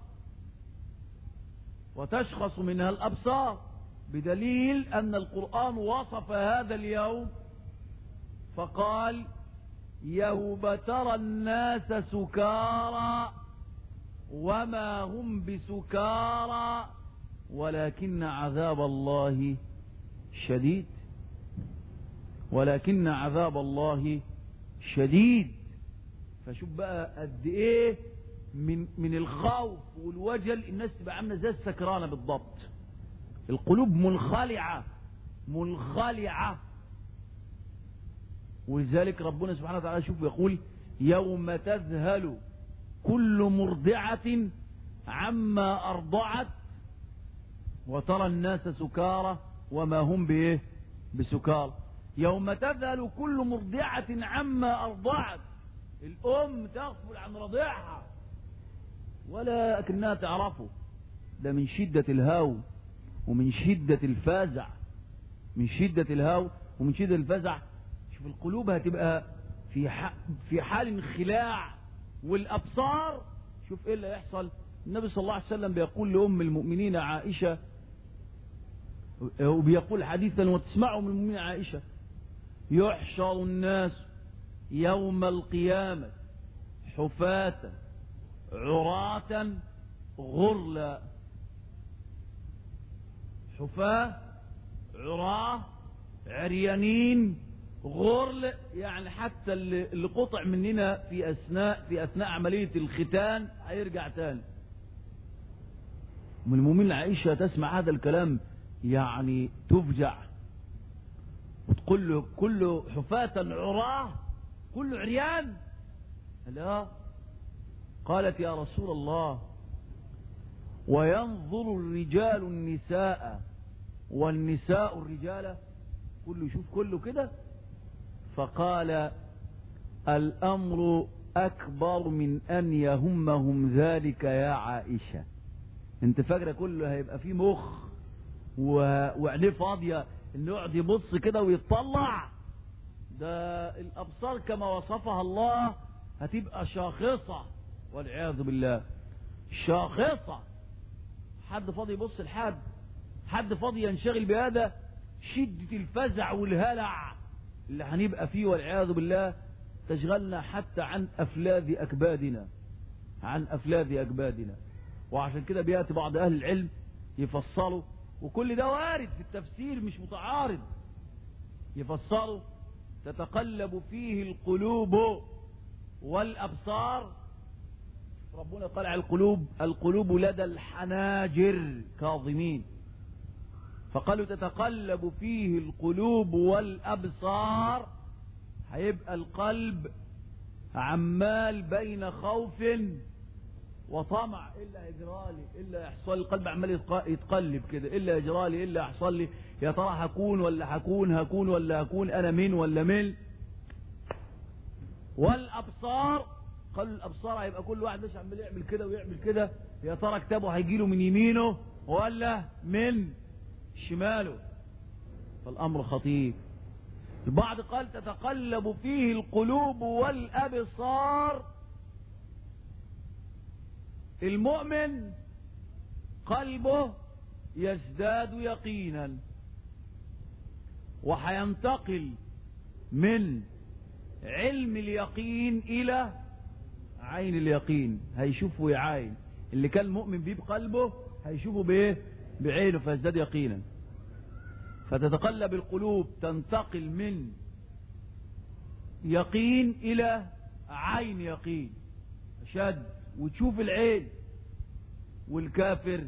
وتشخص منها الابصار بدليل ان القرآن وصف هذا اليوم فقال يوم ترى الناس سكارى وما هم بسكارى ولكن عذاب الله شديد ولكن عذاب الله شديد. فشوف بقى قد ايه من من الخوف والوجل الناس تبقى عامله زي السكرانه بالضبط، القلوب منخلعه منخلعه. ولذلك ربنا سبحانه وتعالى شوف يقول يوم تذهل كل مرضعة عما أرضعت وترى الناس سكارى وما هم بإيه بسكارى. يوم تذهل كل مرضعة عما أرضعت، الأم تغفل عن رضيعها ولا أكنها تعرفه، ده من شدة الهول ومن شدة الفزع، من شدة الهول ومن شدة الفزع. شوف القلوب هتبقى في في حال انخلاع والابصار. شوف ايه اللي يحصل. النبي صلى الله عليه وسلم بيقول لام المؤمنين عائشه، وبيقول حديثا وتسمعوا من المؤمنين عائشه: يحشر الناس يوم القيامه حفاة عراة غرلا. حفاة عراة عريانين غرل، يعني حتى اللي, اللي قطع مننا في اثناء في اثناء عمليه الختان هيرجع تاني. من المؤمنين عائشه تسمع هذا الكلام يعني تفجع وتقول له كله حفاة عراه كله عريان. لا، قالت يا رسول الله وينظر الرجال النساء والنساء الرجال، كله يشوف كله كده؟ فقال الأمر أكبر من أن يهمهم ذلك يا عائشة. انت فاكرة كله هيبقى فيه مخ وعينيه فاضية انه يقعد يبص كده ويتطلع؟ ده الأبصار كما وصفها الله هتبقى شاخصة والعياذ بالله، شاخصة. حد فاضي يبص لحد؟ حد فاضي ينشغل بهذا؟ شدة الفزع والهلع اللي هنبقى فيه والعياذ بالله تشغلنا حتى عن أفلاذ أكبادنا، عن أفلاذ أكبادنا. وعشان كده بيأتي بعض أهل العلم يفصلوا، وكل ده وارد في التفسير مش متعارض، يفصلوا تتقلب فيه القلوب والأبصار. ربنا قال على القلوب: القلوب لدى الحناجر كاظمين. فقالوا تتقلب فيه القلوب والأبصار، هيبقى القلب عمال بين خوف وطمع. إلا يجرالي إلا يحصل، القلب عمال يتقلب كده، إلا يجرالي إلا يحصل لي، يا ترى هكون ولا هكون، هكون ولا هكون، أنا من ولا من. والأبصار قالوا الأبصار هيبقى كل واحد مش عمال يعمل كده ويعمل كده، يا ترى كتابه هيجيله من يمينه ولا من شماله. فالأمر خطير. البعض قال تتقلب فيه القلوب والأبصار. المؤمن قلبه يزداد يقينا وحينتقل من علم اليقين إلى عين اليقين، هيشوفه يعاين. اللي كان مؤمن بيه بقلبه هيشوفه بايه؟ بعينه، فيزداد يقينا. فتتقلب القلوب، تنتقل من يقين إلى عين يقين أشد، وتشوف العين. والكافر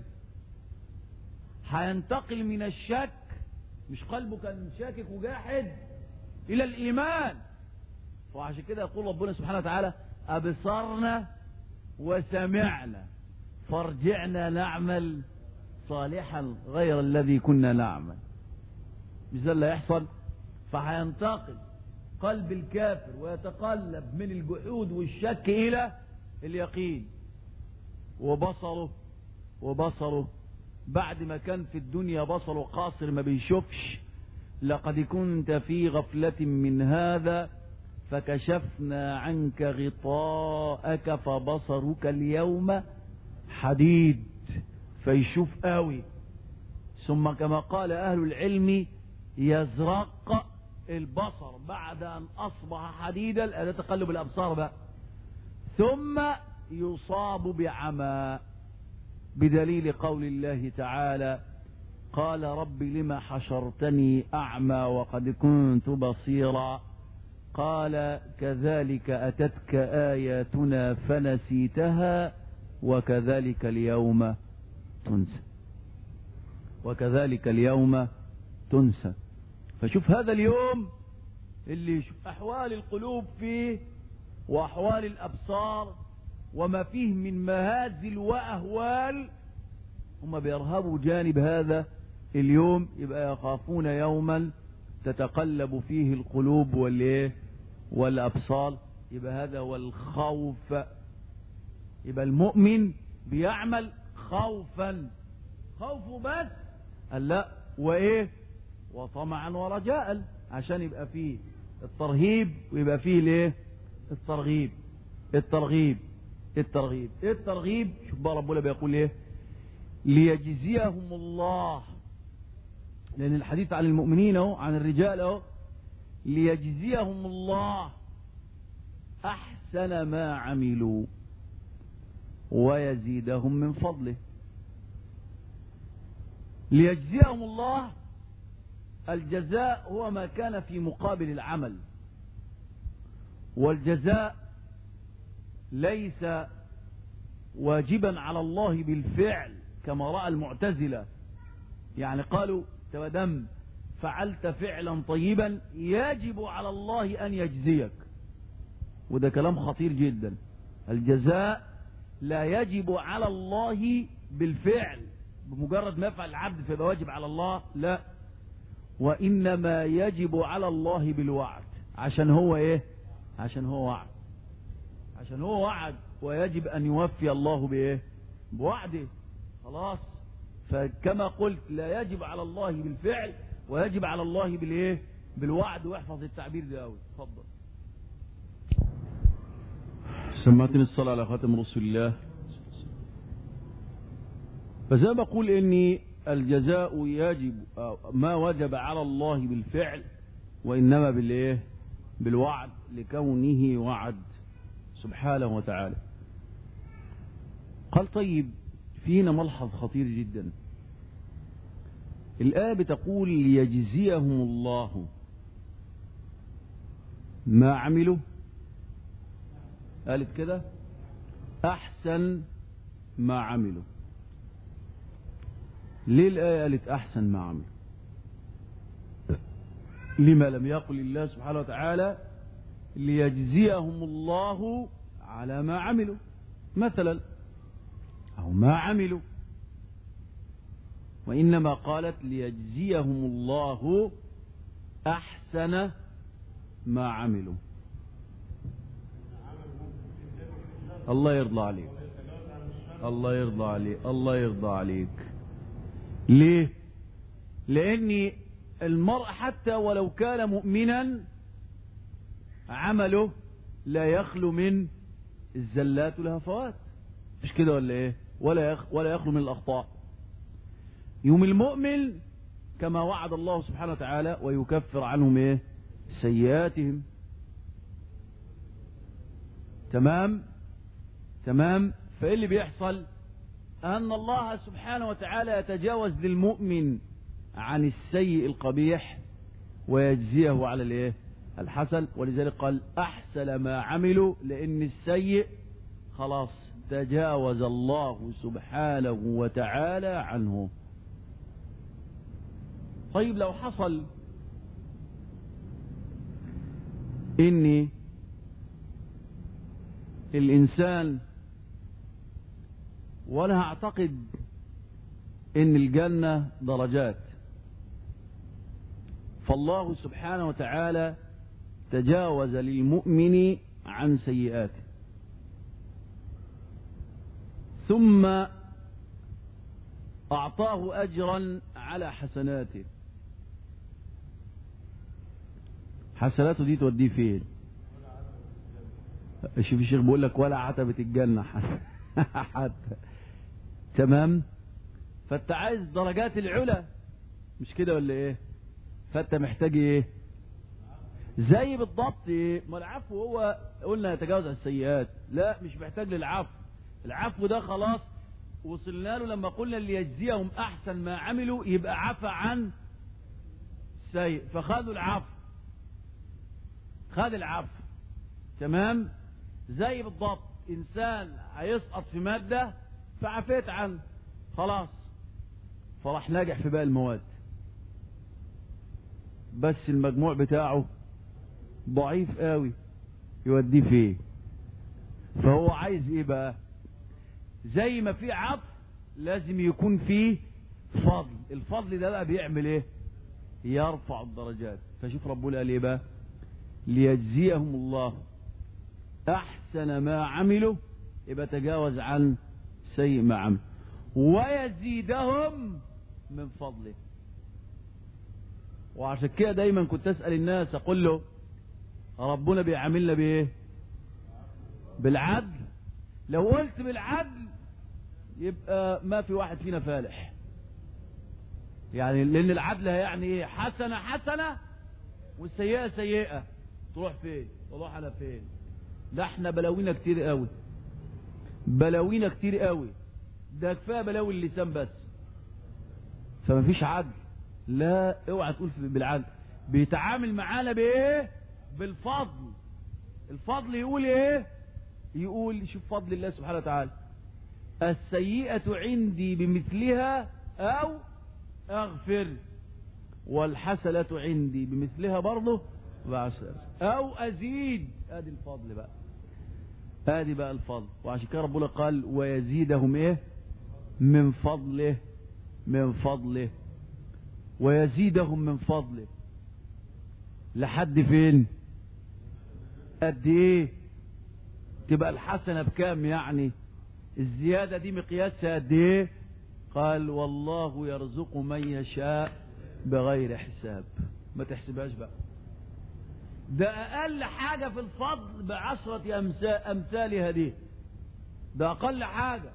هينتقل من الشك، مش قلبه كان شاكك وجاحد، إلى الإيمان. وعشان كده يقول ربنا سبحانه وتعالى: أبصرنا وسمعنا فارجعنا نعمل صالحا غير الذي كنا نعمل. مش ده اللي هيحصل؟ فهينتقل قلب الكافر ويتقلب من الجحود والشك إلى اليقين. وبصره وبصره بعد ما كان في الدنيا بصره قاصر ما بيشوفش، لقد كنت في غفلة من هذا فكشفنا عنك غطاءك فبصرك اليوم حديد، فيشوف قوي. ثم كما قال أهل العلم يزرق البصر بعد أن أصبح حديدا، هذا تقلب الأبصار بقى، ثم يصاب بعمى بدليل قول الله تعالى قال رب لما حشرتني أعمى وقد كنت بصيرا قال كذلك أتتك آياتنا فنسيتها وكذلك اليوم تنسى وكذلك اليوم تنسى. فشوف هذا اليوم اللي يشوف أحوال القلوب فيه وأحوال الأبصار وما فيه من مهازل وأهوال، هم بيرهبوا جانب هذا اليوم، يبقى يخافون يوما تتقلب فيه القلوب والايه والأبصار، يبقى هذا هو الخوف. يبقى المؤمن بيعمل خوفا، خوفه بس قال لا وايه وطمعا ورجاء، عشان يبقى فيه الترهيب ويبقى فيه الايه الترغيب الترغيب الترغيب الترغيب. شوف بقى ربنا بيقول ايه ليجزيهم الله، لان الحديث عن المؤمنين اهو عن الرجال اهو، ليجزيهم الله احسن ما عملوا ويزيدهم من فضله. ليجزيهم الله، الجزاء هو ما كان في مقابل العمل، والجزاء ليس واجبا على الله بالفعل كما رأى المعتزلة، يعني قالوا تودم فعلت فعلا طيبا يجب على الله أن يجزيك، وده كلام خطير جدا. الجزاء لا يجب على الله بالفعل بمجرد ما يفعل العبد فيبقى واجب على الله، لا، وإنما يجب على الله بالوعد، عشان هو ايه عشان هو وعد عشان هو وعد ويجب أن يوفي الله بايه بوعده، خلاص. فكما قلت لا يجب على الله بالفعل ويجب على الله بالايه بالوعد، واحفظ التعبير ده قوي. اتفضل. سمعتني الصلاة على خاتم رسول الله. فزي ما بقول ان الجزاء يجب ما وجب على الله بالفعل وانما بالايه بالوعد، لكونه وعد سبحانه وتعالى. قال طيب فينا ملحظ خطير جدا، الآية بتقول ليجزيهم الله ما عملوا، قالت كده أحسن ما عملوا. ليه الآية قالت أحسن ما عملوا؟ لما لم يقل الله سبحانه وتعالى ليجزيهم الله على ما عملوا مثلا أو ما عملوا، وإنما قالت ليجزيهم الله أحسن ما عملوا. الله يرضى عليك الله يرضى عليك الله يرضى عليك. ليه؟ لأن المرء حتى ولو كان مؤمنا عمله لا يخلو من الزلات والهفوات، مش كده ولا ايه؟ ولا يخ ولا يخلو من الأخطاء. يوم المؤمن كما وعد الله سبحانه وتعالى ويكفر عنهم ايه سيئاتهم. تمام تمام. فايه اللي بيحصل؟ ان الله سبحانه وتعالى يتجاوز للمؤمن عن السيء القبيح ويجزيه على الايه الحسن، ولذلك قال احسن ما عملوا، لان السيء خلاص تجاوز الله سبحانه وتعالى عنه. طيب لو حصل ان الانسان، وانا اعتقد ان الجنة درجات، فالله سبحانه وتعالى تجاوز للمؤمن عن سيئاته، ثم أعطاه أجرا على حسناته. حسناته دي توديه فين؟ شوف الشيخ بيقول لك ولا عتبة الجنة حتى. تمام. فانت عايز درجات العلا، مش كده ولا ايه؟ فانت محتاج ايه؟ زي بالضبط ايه؟ ما العفو هو قلنا يتجاوز عن السيئات، لا مش محتاج للعفو. العفو ده خلاص وصلنا له لما قلنا ليجزيهم احسن ما عملوا، يبقى عفى عن السيء فخذوا العفو، خذ العفو. تمام. زي بالضبط انسان هيسقط في مادة فعفيت عنه خلاص، فراح ناجح في باقي المواد، بس المجموع بتاعه ضعيف قوي، يوديه فيه. فهو عايز ايه بقى؟ زي ما في عفو لازم يكون فيه فضل. الفضل ده بقى بيعمل ايه؟ يرفع الدرجات. فشوف ربنا قال ايه بقى؟ ليجزيهم الله احسن ما عملوا، يبقى تجاوز عن سيء ما عملوا، ويزيدهم من فضله. وعشان كده دايما كنت اسال الناس اقول له ربنا بيعاملنا بايه؟ بالعدل. لو قلت بالعدل يبقى ما في واحد فينا فالح، يعني لان العدل يعني ايه؟ حسنه حسنه والسيئه سيئه، تروح فين؟ تروح على فين؟ ده احنا بلاوينا كتير قوي، بلاوينا كتير قوي، ده كفايه بلاوي اللسان بس. فما فيش عدل. لا اوعى تقول بالعدل. بيتعامل معانا بايه؟ بالفضل. الفضل يقول ايه؟ يقول شوف فضل الله سبحانه وتعالى: السيئة عندي بمثلها او اغفر، والحسنة عندي بمثلها برضه بعشر او ازيد. ادي الفضل بقى، ادي بقى الفضل. وعشان كده ربنا قال ويزيدهم ايه؟ من فضله، من فضله، ويزيدهم من فضله. لحد فين؟ قد ايه؟ تبقى الحسنة بكام يعني؟ الزيادة دي مقياسها قد ايه؟ قال والله يرزق من يشاء بغير حساب. ما تحسبهاش بقى، ده اقل حاجة في الفضل بعشرة امثالها دي، ده اقل حاجة.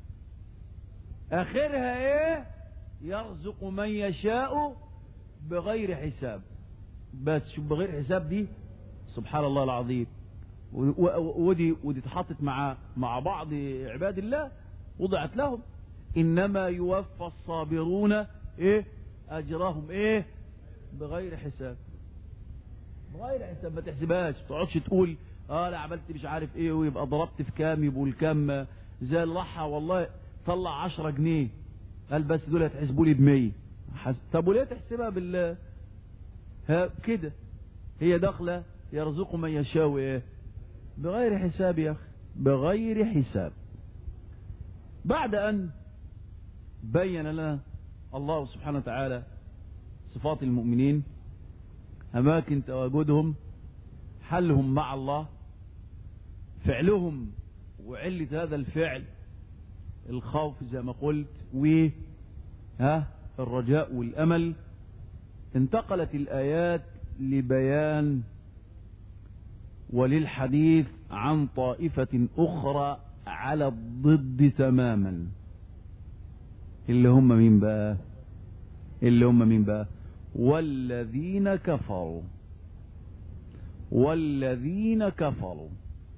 اخرها ايه؟ يرزق من يشاء بغير حساب. بس شوف بغير حساب دي، سبحان الله العظيم. ودي ودي اتحطت مع مع بعض عباد الله، وضعت لهم انما يوفى الصابرون ايه اجرهم ايه؟ بغير حساب. بغير حساب. ما تحسبهاش، ما تقعدش تقول اه انا عملت مش عارف ايه ويبقى ضربت في كام، يبقوا الكام زي الرحى والله طلع عشرة جنيه، قال بس دول هتحسبوا لي بمية. طب وليه تحسبها بال ها كده؟ هي داخله يرزق من يشاء ايه؟ بغير حساب يا اخي، بغير حساب. بعد ان بين لنا الله سبحانه وتعالى صفات المؤمنين، اماكن تواجدهم، حلهم مع الله، فعلهم وعلة هذا الفعل، الخوف زي ما قلت، و ها الرجاء والامل، انتقلت الايات لبيان وللحديث عن طائفة اخرى على الضد تماما. اللي هم مين بقى؟ اللي هم مين بقى؟ والذين كفروا. والذين كفروا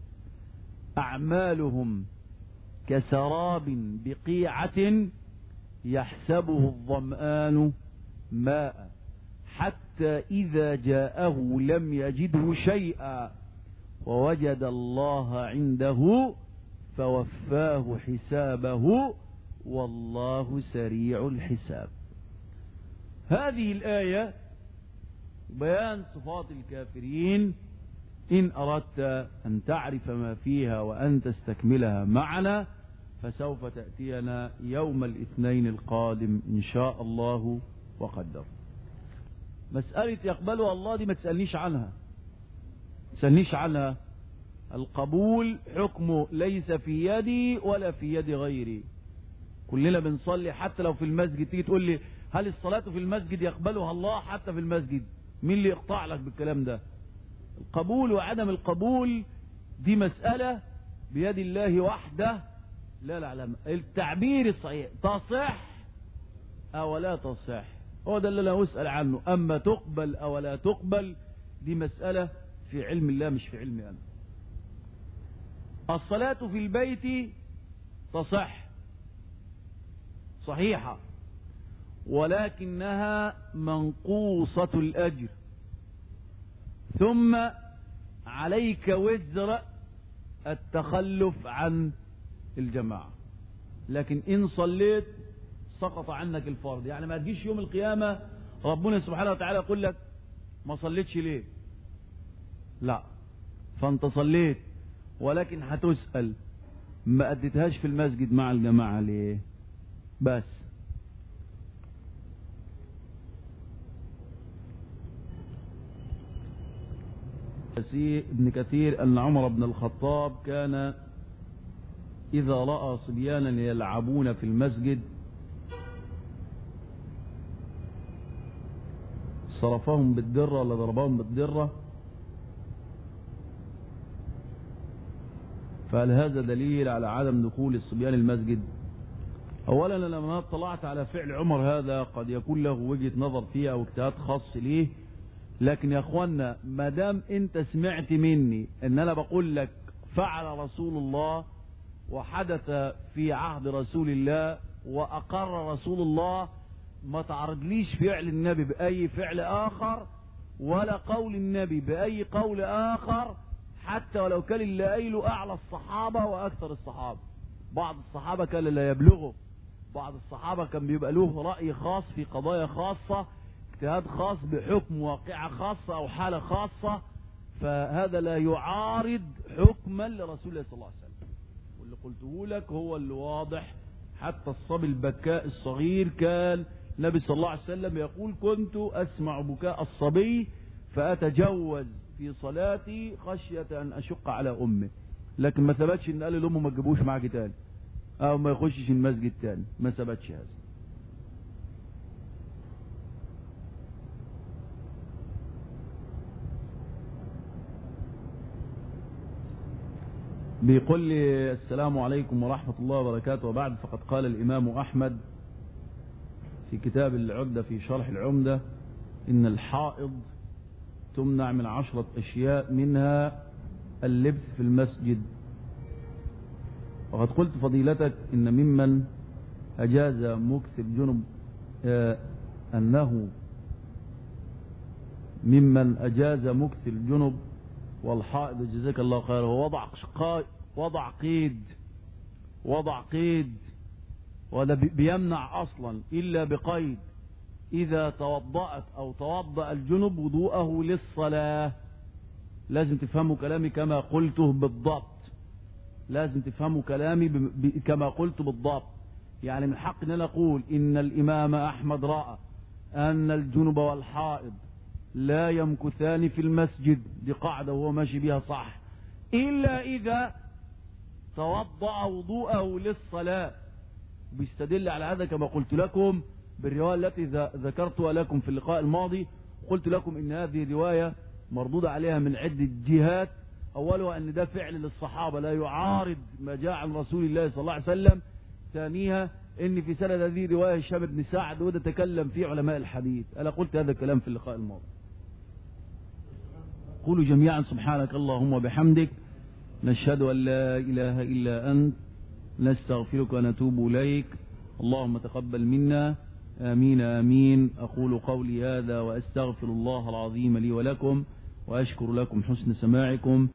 أعمالهم كسراب بقيعة يحسبه الظمآن ماء حتى إذا جاءه لم يجده شيئا ووجد الله عنده فوفاه حسابه والله سريع الحساب. هذه الآية بيان صفات الكافرين. إن أردت أن تعرف ما فيها وأن تستكملها معنا فسوف تأتينا يوم الاثنين القادم إن شاء الله وقدر. مسألة يقبلها الله دي ما تسألنيش عنها، تسألنيش عنها. القبول حكمه ليس في يدي ولا في يد غيري. كلنا بنصلي حتى لو في المسجد، تيجي تقول لي هل الصلاة في المسجد يقبلها الله حتى في المسجد؟ مين اللي يقطع لك بالكلام ده؟ القبول وعدم القبول دي مسألة بيد الله وحده. لا لا لا، التعبير الصحيح تصح أو لا تصح هو ده اللي لا أسأل عنه. أما تقبل أو لا تقبل دي مسألة في علم الله مش في علمي أنا. الصلاة في البيت تصح صحيحة، ولكنها منقوصة الأجر، ثم عليك وزر التخلف عن الجماعة. لكن إن صليت سقط عنك الفرض. يعني ما تجيش يوم القيامة ربنا سبحانه وتعالى يقول لك ما صليتش ليه؟ لا، فأنت صليت ولكن هتسأل ما أديتهاش في المسجد مع الجماعة ليه؟ بس. ابن كثير أن عمر بن الخطاب كان إذا رأى صبيانا يلعبون في المسجد صرفهم بالدرة ولا ضربهم بالدرة. فهل هذا دليل على عدم دخول الصبيان المسجد؟ أولا لما اطلعت على فعل عمر هذا قد يكون له وجهة نظر فيه أو اجتهاد خاص ليه، لكن يا أخوانا ما دام أنت سمعت مني أن أنا بقول لك فعل رسول الله وحدث في عهد رسول الله وأقر رسول الله، ما تعرضليش فعل النبي بأي فعل آخر ولا قول النبي بأي قول آخر، حتى ولو كان اللي قايله أعلى الصحابة وأكثر الصحابة. بعض الصحابة كان لا يبلغه، بعض الصحابة كان بيبقى له رأي خاص في قضايا خاصة، اجتهاد خاص بحكم واقعة خاصة أو حالة خاصة، فهذا لا يعارض حكما لرسول الله صلى الله عليه وسلم. واللي قلته لك هو اللي واضح. حتى الصبي البكاء الصغير كان النبي صلى الله عليه وسلم يقول كنت أسمع بكاء الصبي فأتجوز في صلاتي خشية أن أشق على أمه. لكن ما ثبتش إن قال لأمه ما تجيبوش معاك تاني أو ما يخشش المسجد تاني، ما ثبتش هذا. بيقول لي السلام عليكم ورحمة الله وبركاته، وبعد فقد قال الإمام أحمد في كتاب العدة في شرح العمدة إن الحائض تمنع من عشرة أشياء منها اللبث في المسجد. وقد قلت فضيلتك إن ممن أجاز مكث الجنب آه أنه ممن أجاز مكث الجنب والحائض جزاك الله خير ووضع وضع قيد وضع قيد ولا بيمنع أصلا إلا بقيد إذا توضأت أو توضأ الجنب وضوءه للصلاة. لازم تفهموا كلامي كما قلته بالضبط، لازم تفهموا كلامي كما قلت بالضبط. يعني من حق أن أقول إن الإمام أحمد رأى أن الجنب والحائض لا يمكثان في المسجد، دي قاعدة وهو ماشي بها صح، إلا إذا توضأ وضوءه للصلاة. بيستدل على هذا كما قلت لكم بالرواية التي ذكرتها لكم في اللقاء الماضي. قلت لكم إن هذه رواية مردودة عليها من عدة جهات. أولها أن ده فعل للصحابة لا يعارض ما جاء عن رسول الله صلى الله عليه وسلم. ثانيها إن في سند هذه رواية هشام بن سعد وده تكلم فيه علماء الحديث. أنا قلت هذا الكلام في اللقاء الماضي. قولوا جميعا سبحانك اللهم وبحمدك نشهد أن لا إله إلا أنت نستغفرك ونتوب إليك. اللهم تقبل منا، آمين آمين. أقول قولي هذا وأستغفر الله العظيم لي ولكم، وأشكر لكم حسن سماعكم.